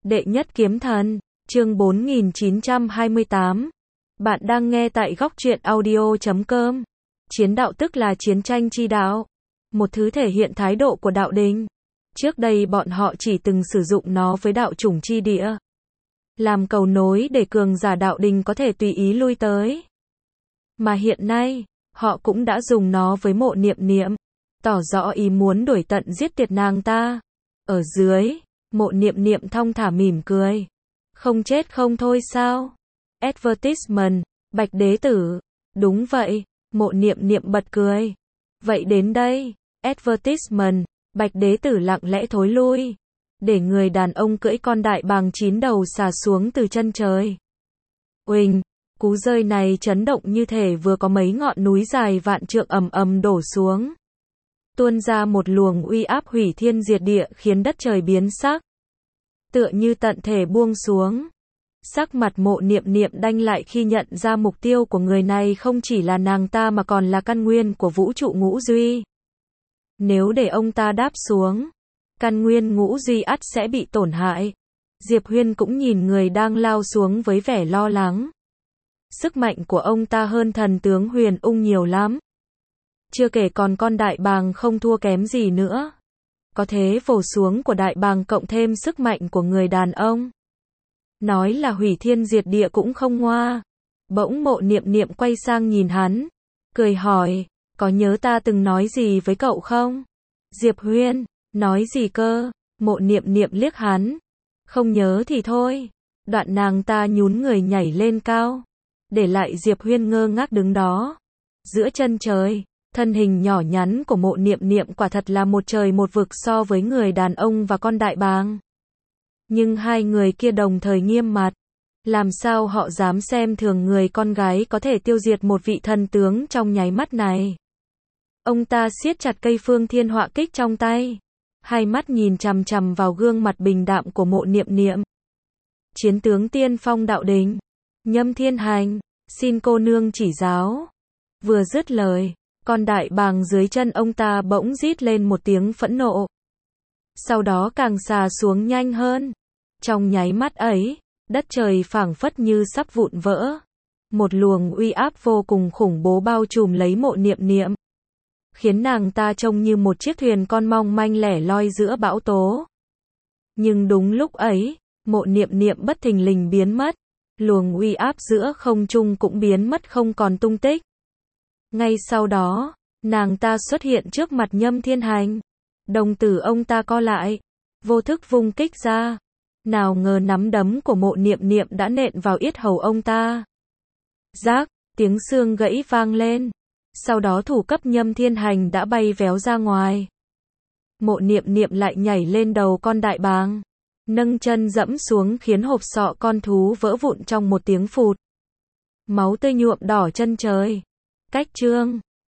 Đệ nhất kiếm thần, chương 4928. Bạn đang nghe tại góc truyện audio.com. Chiến đạo tức là chiến tranh chi đạo, một thứ thể hiện thái độ của đạo đình. Trước đây bọn họ chỉ từng sử dụng nó với đạo chủng chi địa, làm cầu nối để cường giả đạo đình có thể tùy ý lui tới. Mà hiện nay, họ cũng đã dùng nó với Mộ Niệm Niệm, tỏ rõ ý muốn đuổi tận giết tiệt nàng ta. Ở dưới, Mộ Niệm Niệm thong thả mỉm cười. Không chết không thôi sao? Advertisement, Bạch Đế Tử. Đúng vậy, Mộ Niệm Niệm bật cười. Vậy đến đây, advertisement, Bạch Đế Tử lặng lẽ thối lui, để người đàn ông cưỡi con đại bàng 9 đầu xà xuống từ chân trời. Uỳnh, cú rơi này chấn động như thể vừa có mấy ngọn núi dài vạn trượng ầm ầm đổ xuống, tuôn ra một luồng uy áp hủy thiên diệt địa khiến đất trời biến sắc, tựa như tận thể buông xuống. Sắc mặt Mộ Niệm Niệm đanh lại khi nhận ra mục tiêu của người này không chỉ là nàng ta mà còn là căn nguyên của vũ trụ ngũ duy. Nếu để ông ta đáp xuống, căn nguyên ngũ duy ắt sẽ bị tổn hại. Diệp Huyên cũng nhìn người đang lao xuống với vẻ lo lắng. Sức mạnh của ông ta hơn thần tướng Huyền Ung nhiều lắm. Chưa kể còn con đại bàng không thua kém gì nữa. Có thế vồ xuống của đại bàng cộng thêm sức mạnh của người đàn ông, nói là hủy thiên diệt địa cũng không ngoa. Bỗng Mộ Niệm Niệm quay sang nhìn hắn, cười hỏi, có nhớ ta từng nói gì với cậu không? Diệp Huyên, nói gì cơ? Mộ Niệm Niệm liếc hắn, không nhớ thì thôi. Đoạn nàng ta nhún người nhảy lên cao, để lại Diệp Huyên ngơ ngác đứng đó. Giữa chân trời, thân hình nhỏ nhắn của Mộ Niệm Niệm quả thật là một trời một vực so với người đàn ông và con đại bàng. Nhưng hai người kia đồng thời nghiêm mặt. Làm sao họ dám xem thường người con gái có thể tiêu diệt một vị thần tướng trong nháy mắt này? Ông ta siết chặt cây Phương Thiên Họa Kích trong tay, hai mắt nhìn chằm chằm vào gương mặt bình đạm của Mộ Niệm Niệm. Chiến tướng tiên phong đạo đình, Nhâm Thiên Hành, xin cô nương chỉ giáo. Vừa dứt lời, con đại bàng dưới chân ông ta bỗng rít lên một tiếng phẫn nộ. Sau đó càng xà xuống nhanh hơn. Trong nháy mắt ấy, đất trời phảng phất như sắp vụn vỡ. Một luồng uy áp vô cùng khủng bố bao trùm lấy Mộ Niệm Niệm, khiến nàng ta trông như một chiếc thuyền con mong manh lẻ loi giữa bão tố. Nhưng đúng lúc ấy, Mộ Niệm Niệm bất thình lình biến mất. Luồng uy áp giữa không trung cũng biến mất không còn tung tích. Ngay sau đó, nàng ta xuất hiện trước mặt Nhâm Thiên Hành. Đồng tử ông ta co lại, vô thức vung kích ra. Nào ngờ nắm đấm của Mộ Niệm Niệm đã nện vào yết hầu ông ta. Rác, tiếng xương gãy vang lên. Sau đó thủ cấp Nhâm Thiên Hành đã bay véo ra ngoài. Mộ Niệm Niệm lại nhảy lên đầu con đại bàng, nâng chân dẫm xuống khiến hộp sọ con thú vỡ vụn trong một tiếng phụt. Máu tươi nhuộm đỏ chân trời. Cách chương